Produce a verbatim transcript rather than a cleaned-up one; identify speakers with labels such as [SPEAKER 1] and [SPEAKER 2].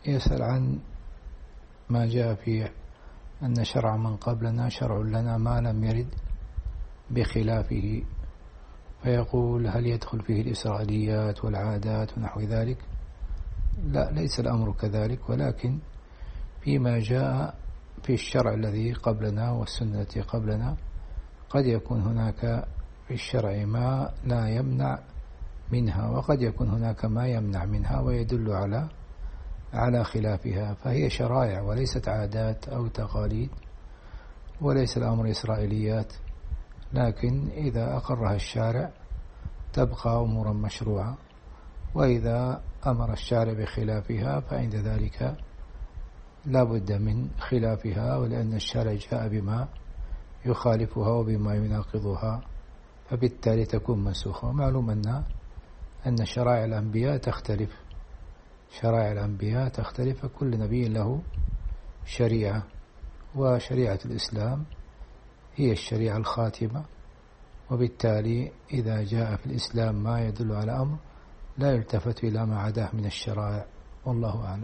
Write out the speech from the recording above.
[SPEAKER 1] يسأل عن ما جاء في أن شرع من قبلنا شرع لنا ما لم يرد بخلافه، فيقول هل يدخل فيه الإسرائيليات والعادات ونحو ذلك؟ لا، ليس الأمر كذلك، ولكن فيما جاء في الشرع الذي قبلنا والسنة التي قبلنا قد يكون هناك في الشرع ما لا يمنع منها، وقد يكون هناك ما يمنع منها ويدل على على خلافها، فهي شرائع وليست عادات أو تقاليد، وليس الأمر إسرائيليات، لكن إذا أقرها الشارع تبقى أمورا مشروعة، وإذا أمر الشارع بخلافها فعند ذلك لا بد من خلافها، ولأن الشارع جاء بما يخالفها وبما يناقضها، فبالتالي تكون منسوخة. ومعلوم أن أن شرائع الأنبياء تختلف، شرائع الأنبياء تختلف، كل نبي له شريعة، وشريعة الإسلام هي الشريعة الخاتمة، وبالتالي إذا جاء في الإسلام ما يدل على أمر لا يلتفت إلى ما عداه من الشرائع، والله أعلم.